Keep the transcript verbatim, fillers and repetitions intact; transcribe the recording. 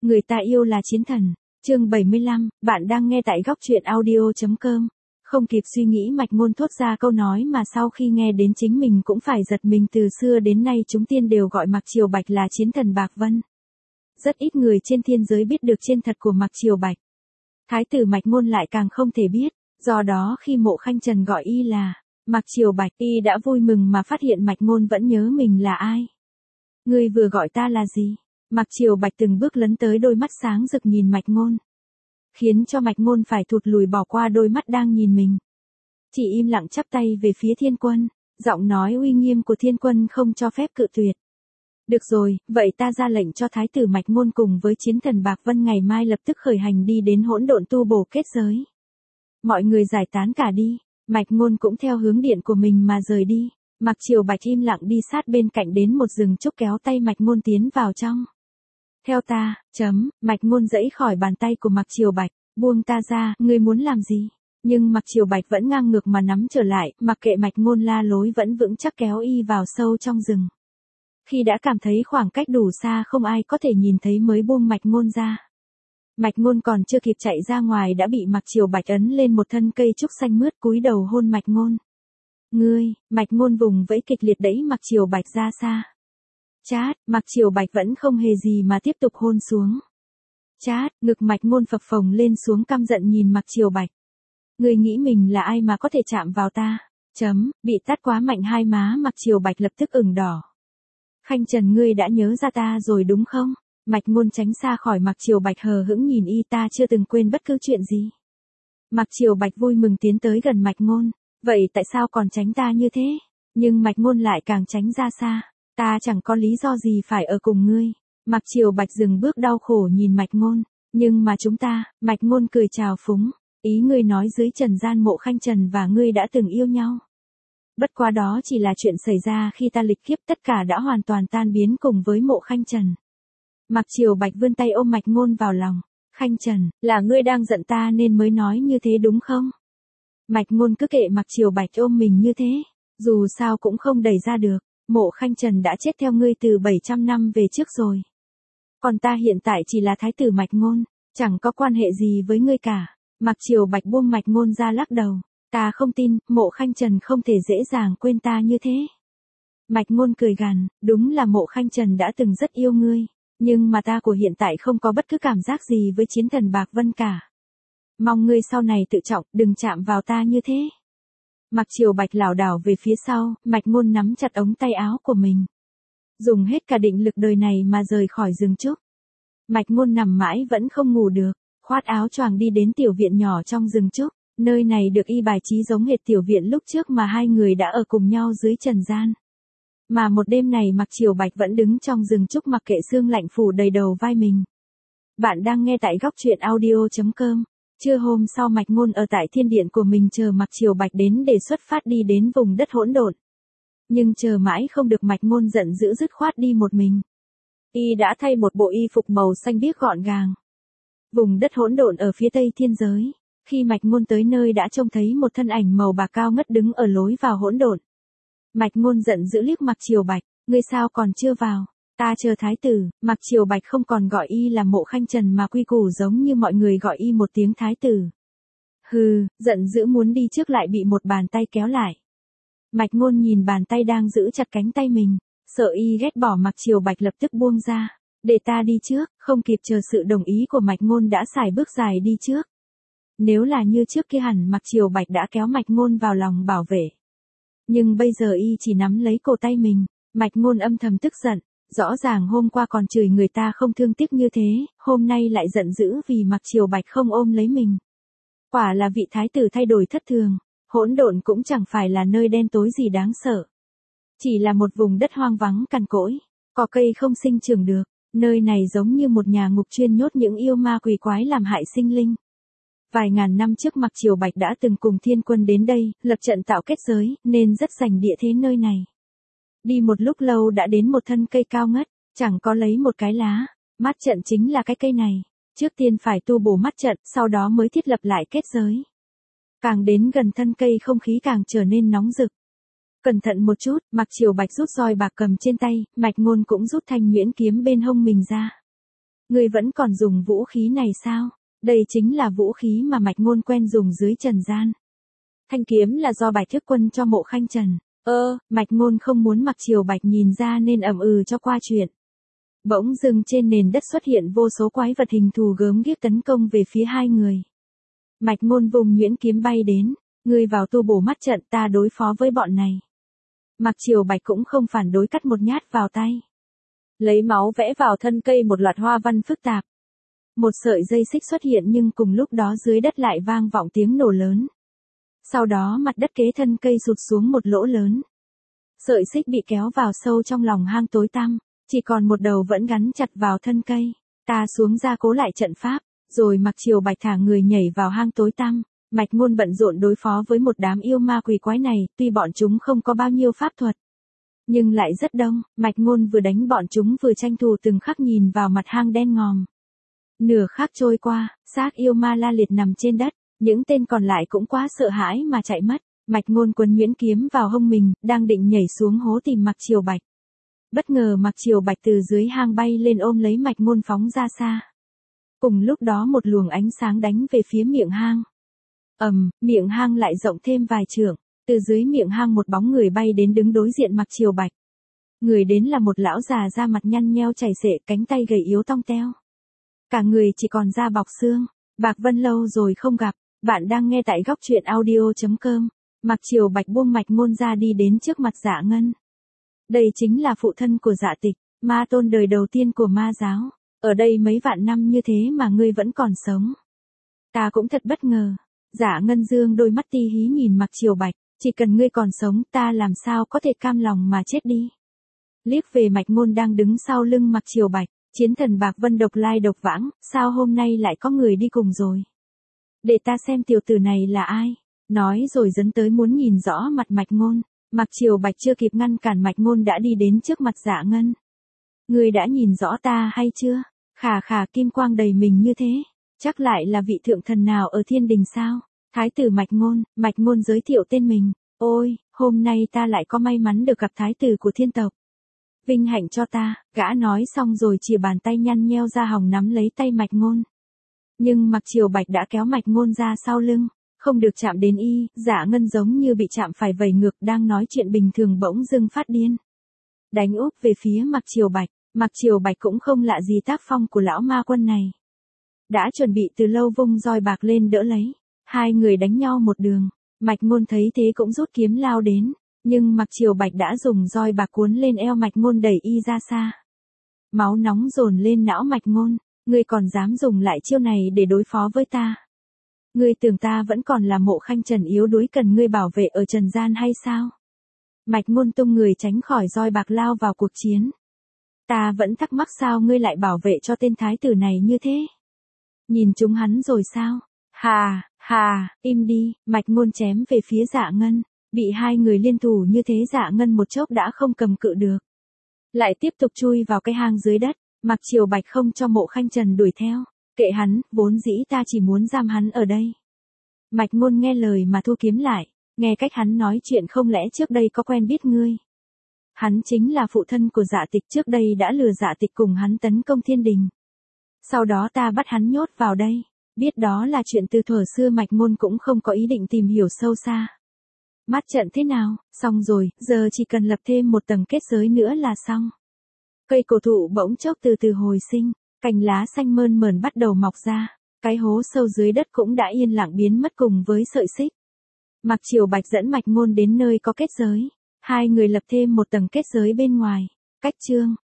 Người ta yêu là chiến thần. Chương bảy mươi lăm, bạn đang nghe tại góc truyện audio chấm com. Không kịp suy nghĩ Mạch Ngôn thốt ra câu nói mà sau khi nghe đến chính mình cũng phải giật mình, từ xưa đến nay chúng tiên đều gọi Mạc Triều Bạch là chiến thần Bạc Vân. Rất ít người trên thiên giới biết được tên thật của Mạc Triều Bạch. Thái tử Mạch Ngôn lại càng không thể biết, do đó khi Mộ Khanh Trần gọi y là Mạc Triều Bạch, y đã vui mừng mà phát hiện Mạch Ngôn vẫn nhớ mình là ai. Ngươi vừa gọi ta là gì? Mạc Triều Bạch từng bước lấn tới, đôi mắt sáng rực nhìn Mạch Ngôn, khiến cho Mạch Ngôn phải thụt lùi bỏ qua đôi mắt đang nhìn mình. Chỉ im lặng chắp tay về phía Thiên Quân, giọng nói uy nghiêm của Thiên Quân không cho phép cự tuyệt. Được rồi, vậy ta ra lệnh cho Thái tử Mạch Ngôn cùng với chiến thần Bạc Vân ngày mai lập tức khởi hành đi đến hỗn độn tu bổ kết giới. Mọi người giải tán cả đi. Mạch Ngôn cũng theo hướng điện của mình mà rời đi. Mạc Triều Bạch im lặng đi sát bên cạnh đến một rừng trúc, kéo tay Mạch Ngôn tiến vào trong. Theo ta, chấm, Mạch Ngôn giãy khỏi bàn tay của Mạc Triều Bạch, buông ta ra, ngươi muốn làm gì? Nhưng Mạc Triều Bạch vẫn ngang ngược mà nắm trở lại, mặc kệ Mạch Ngôn la lối vẫn vững chắc kéo y vào sâu trong rừng. Khi đã cảm thấy khoảng cách đủ xa không ai có thể nhìn thấy mới buông Mạch Ngôn ra. Mạch Ngôn còn chưa kịp chạy ra ngoài đã bị Mạc Triều Bạch ấn lên một thân cây trúc xanh mướt, cúi đầu hôn Mạch Ngôn. Ngươi, Mạch Ngôn vùng vẫy kịch liệt đẩy Mạc Triều Bạch ra xa. Chát, Mạc Triều Bạch vẫn không hề gì mà tiếp tục hôn xuống. Chát, ngực Mạch Ngôn phập phồng lên xuống, căm giận nhìn Mạc Triều Bạch. Ngươi nghĩ mình là ai mà có thể chạm vào ta? Chấm, bị tát quá mạnh hai má Mạc Triều Bạch lập tức ửng đỏ. Khanh Trần, ngươi đã nhớ ra ta rồi đúng không? Mạch Ngôn tránh xa khỏi Mạc Triều Bạch, hờ hững nhìn y, ta chưa từng quên bất cứ chuyện gì. Mạc Triều Bạch vui mừng tiến tới gần Mạch Ngôn. Vậy tại sao còn tránh ta như thế? Nhưng Mạch Ngôn lại càng tránh ra xa. Ta chẳng có lý do gì phải ở cùng ngươi. Mạc Triều Bạch dừng bước đau khổ nhìn Mạch Ngôn. Nhưng mà chúng ta, Mạch Ngôn cười trào phúng. Ý ngươi nói dưới trần gian Mộ Khanh Trần và ngươi đã từng yêu nhau. Bất quá đó chỉ là chuyện xảy ra khi ta lịch kiếp, tất cả đã hoàn toàn tan biến cùng với Mộ Khanh Trần. Mạc Triều Bạch vươn tay ôm Mạch Ngôn vào lòng. Khanh Trần, là ngươi đang giận ta nên mới nói như thế đúng không? Mạch Ngôn cứ kệ Mạc Triều Bạch ôm mình như thế, dù sao cũng không đẩy ra được. Mộ Khanh Trần đã chết theo ngươi từ bảy trăm năm về trước rồi. Còn ta hiện tại chỉ là thái tử Mạch Ngôn, chẳng có quan hệ gì với ngươi cả. Mạc Triều Bạch buông Mạch Ngôn ra lắc đầu. Ta không tin, Mộ Khanh Trần không thể dễ dàng quên ta như thế. Mạch Ngôn cười gằn, đúng là Mộ Khanh Trần đã từng rất yêu ngươi. Nhưng mà ta của hiện tại không có bất cứ cảm giác gì với chiến thần Bạc Vân cả. Mong ngươi sau này tự trọng, đừng chạm vào ta như thế. Mạc Triều Bạch lảo đảo về phía sau, Mạch Ngôn nắm chặt ống tay áo của mình. Dùng hết cả định lực đời này mà rời khỏi rừng trúc. Mạch Ngôn nằm mãi vẫn không ngủ được, khoác áo choàng đi đến tiểu viện nhỏ trong rừng trúc. Nơi này được y bài trí giống hệt tiểu viện lúc trước mà hai người đã ở cùng nhau dưới trần gian. Mà một đêm này Mạc Triều Bạch vẫn đứng trong rừng trúc mặc kệ sương lạnh phủ đầy đầu vai mình. Bạn đang nghe tại góc truyện audio chấm com. Trưa hôm sau Mạch Ngôn ở tại thiên điện của mình chờ Mạc Triều Bạch đến để xuất phát đi đến vùng đất hỗn độn. Nhưng chờ mãi không được, Mạch Ngôn giận dữ dứt khoát đi một mình. Y đã thay một bộ y phục màu xanh biếc gọn gàng. Vùng đất hỗn độn ở phía tây thiên giới. Khi Mạch Ngôn tới nơi đã trông thấy một thân ảnh màu bạc cao ngất đứng ở lối vào hỗn độn. Mạch Ngôn giận dữ liếc Mạc Triều Bạch, ngươi sao còn chưa vào? Ta chờ thái tử. Mạc Triều Bạch không còn gọi y là Mộ Khanh Trần mà quy củ giống như mọi người gọi y một tiếng thái tử. Hừ, giận dữ muốn đi trước lại bị một bàn tay kéo lại. Mạch Ngôn nhìn bàn tay đang giữ chặt cánh tay mình, sợ y ghét bỏ Mạc Triều Bạch lập tức buông ra. Để ta đi trước. Không kịp chờ sự đồng ý của Mạch Ngôn đã sải bước dài đi trước. Nếu là như trước kia hẳn Mạc Triều Bạch đã kéo Mạch Ngôn vào lòng bảo vệ. Nhưng bây giờ y chỉ nắm lấy cổ tay mình. Mạch Ngôn âm thầm tức giận. Rõ ràng hôm qua còn chửi người ta không thương tiếc như thế, hôm nay lại giận dữ vì Mạc Triều Bạch không ôm lấy mình. Quả là vị thái tử thay đổi thất thường. Hỗn độn cũng chẳng phải là nơi đen tối gì đáng sợ. Chỉ là một vùng đất hoang vắng cằn cỗi, cỏ cây không sinh trưởng được. Nơi này giống như một nhà ngục chuyên nhốt những yêu ma quỷ quái làm hại sinh linh. Vài ngàn năm trước Mạc Triều Bạch đã từng cùng Thiên Quân đến đây, lập trận tạo kết giới, nên rất rành địa thế nơi này. Đi một lúc lâu đã đến một thân cây cao ngất, chẳng có lấy một cái lá. Mát trận chính là cái cây này. Trước tiên phải tu bổ mát trận, sau đó mới thiết lập lại kết giới. Càng đến gần thân cây không khí càng trở nên nóng rực. Cẩn thận một chút, Mạc Triều Bạch rút roi bạc cầm trên tay, Mạch Ngôn cũng rút thanh nhuyễn kiếm bên hông mình ra. Ngươi vẫn còn dùng vũ khí này sao? Đây chính là vũ khí mà Mạch Ngôn quen dùng dưới trần gian. Thanh kiếm là do Bạch Thức Quân cho Mộ Khanh Trần. Ơ, Mạch Ngôn không muốn Mạc Triều Bạch nhìn ra nên ậm ừ cho qua chuyện. Bỗng dưng trên nền đất xuất hiện vô số quái vật hình thù gớm ghiếc tấn công về phía hai người. Mạch Ngôn vùng nhuyễn kiếm bay đến, ngươi vào tu bổ mắt trận, ta đối phó với bọn này. Mạc Triều Bạch cũng không phản đối, cắt một nhát vào tay. Lấy máu vẽ vào thân cây một loạt hoa văn phức tạp. Một sợi dây xích xuất hiện nhưng cùng lúc đó dưới đất lại vang vọng tiếng nổ lớn. Sau đó mặt đất kế thân cây sụt xuống một lỗ lớn. Sợi xích bị kéo vào sâu trong lòng hang tối tăm, chỉ còn một đầu vẫn gắn chặt vào thân cây. Ta xuống ra cố lại trận pháp, rồi Mạc Triều Bạch thả người nhảy vào hang tối tăm. Mạch Ngôn bận rộn đối phó với một đám yêu ma quỷ quái này, tuy bọn chúng không có bao nhiêu pháp thuật, nhưng lại rất đông. Mạch Ngôn vừa đánh bọn chúng vừa tranh thủ từng khắc nhìn vào mặt hang đen ngòm. Nửa khắc trôi qua, xác yêu ma la liệt nằm trên đất, những tên còn lại cũng quá sợ hãi mà chạy mất. Mạch Ngôn quấn nhuyễn kiếm vào hông mình, đang định nhảy xuống hố tìm Mạc Triều Bạch. Bất ngờ Mạc Triều Bạch từ dưới hang bay lên ôm lấy Mạch Ngôn phóng ra xa. Cùng lúc đó một luồng ánh sáng đánh về phía miệng hang. Ầm, miệng hang lại rộng thêm vài trượng, từ dưới miệng hang một bóng người bay đến đứng đối diện Mạc Triều Bạch. Người đến là một lão già da mặt nhăn nheo chảy xệ, cánh tay gầy yếu tong teo. Cả người chỉ còn da bọc xương. Bạc Vân lâu rồi không gặp, bạn đang nghe tại góc truyện audio chấm com. Mạc Triều Bạch buông Mạch Ngôn ra đi đến trước mặt Dạ Ngân. Đây chính là phụ thân của Dạ Tịch, ma tôn đời đầu tiên của ma giáo. Ở đây mấy vạn năm như thế mà ngươi vẫn còn sống. Ta cũng thật bất ngờ. Dạ Ngân dương đôi mắt ti hí nhìn Mạc Triều Bạch, chỉ cần ngươi còn sống ta làm sao có thể cam lòng mà chết đi. Liếc về Mạch Ngôn đang đứng sau lưng Mạc Triều Bạch, chiến thần Bạc Vân độc lai độc vãng, sao hôm nay lại có người đi cùng rồi? Để ta xem tiểu tử này là ai. Nói rồi dấn tới muốn nhìn rõ mặt Mạch Ngôn. Mạc Triều Bạch chưa kịp ngăn cản Mạch Ngôn đã đi đến trước mặt Dạ Ngân. Ngươi đã nhìn rõ ta hay chưa? Khà khà kim quang đầy mình như thế. Chắc lại là vị thượng thần nào ở thiên đình sao? Thái tử Mạch Ngôn. Mạch Ngôn giới thiệu tên mình. Ôi, hôm nay ta lại có may mắn được gặp thái tử của thiên tộc. Vinh hạnh cho ta, gã nói xong rồi chìa bàn tay nhăn nheo ra hòng nắm lấy tay Mạch Ngôn. Nhưng Mạc Triều Bạch đã kéo Mạch Ngôn ra sau lưng, không được chạm đến y. Dạ Ngân giống như bị chạm phải vẩy ngược, đang nói chuyện bình thường bỗng dưng phát điên. Đánh úp về phía Mạc Triều Bạch. Mạc Triều Bạch cũng không lạ gì tác phong của lão ma quân này. Đã chuẩn bị từ lâu vung roi bạc lên đỡ lấy. Hai người đánh nhau một đường. Mạch Ngôn thấy thế cũng rút kiếm lao đến. Nhưng Mạc Triều Bạch đã dùng roi bạc cuốn lên eo Mạch Ngôn đẩy y ra xa. Máu nóng dồn lên não Mạch Ngôn. Ngươi còn dám dùng lại chiêu này để đối phó với ta? Ngươi tưởng ta vẫn còn là Mộ Khanh Trần yếu đuối cần ngươi bảo vệ ở trần gian hay sao? Mạch Ngôn tung người tránh khỏi roi bạc lao vào cuộc chiến. Ta vẫn thắc mắc sao ngươi lại bảo vệ cho tên thái tử này như thế? Nhìn chúng hắn rồi sao? Hà, hà, im đi. Mạch Ngôn chém về phía Dạ Ngân. Bị hai người liên thủ như thế Dạ Ngân một chốc đã không cầm cự được. Lại tiếp tục chui vào cái hang dưới đất. Mạc Triều Bạch không cho Mộ Khanh Trần đuổi theo. Kệ hắn, vốn dĩ ta chỉ muốn giam hắn ở đây. Mạch Ngôn nghe lời mà thu kiếm lại. Nghe cách hắn nói chuyện không lẽ trước đây có quen biết ngươi. Hắn chính là phụ thân của Dạ Tịch, trước đây đã lừa Dạ Tịch cùng hắn tấn công thiên đình. Sau đó ta bắt hắn nhốt vào đây. Biết đó là chuyện từ thuở xưa. Mạch Ngôn cũng không có ý định tìm hiểu sâu xa. Mắt trận thế nào, xong rồi, giờ chỉ cần lập thêm một tầng kết giới nữa là xong. Cây cổ thụ bỗng chốc từ từ hồi sinh, cành lá xanh mơn mởn bắt đầu mọc ra, cái hố sâu dưới đất cũng đã yên lặng biến mất cùng với sợi xích. Mạc Triều Bạch dẫn Mạch Ngôn đến nơi có kết giới, hai người lập thêm một tầng kết giới bên ngoài. Cách chương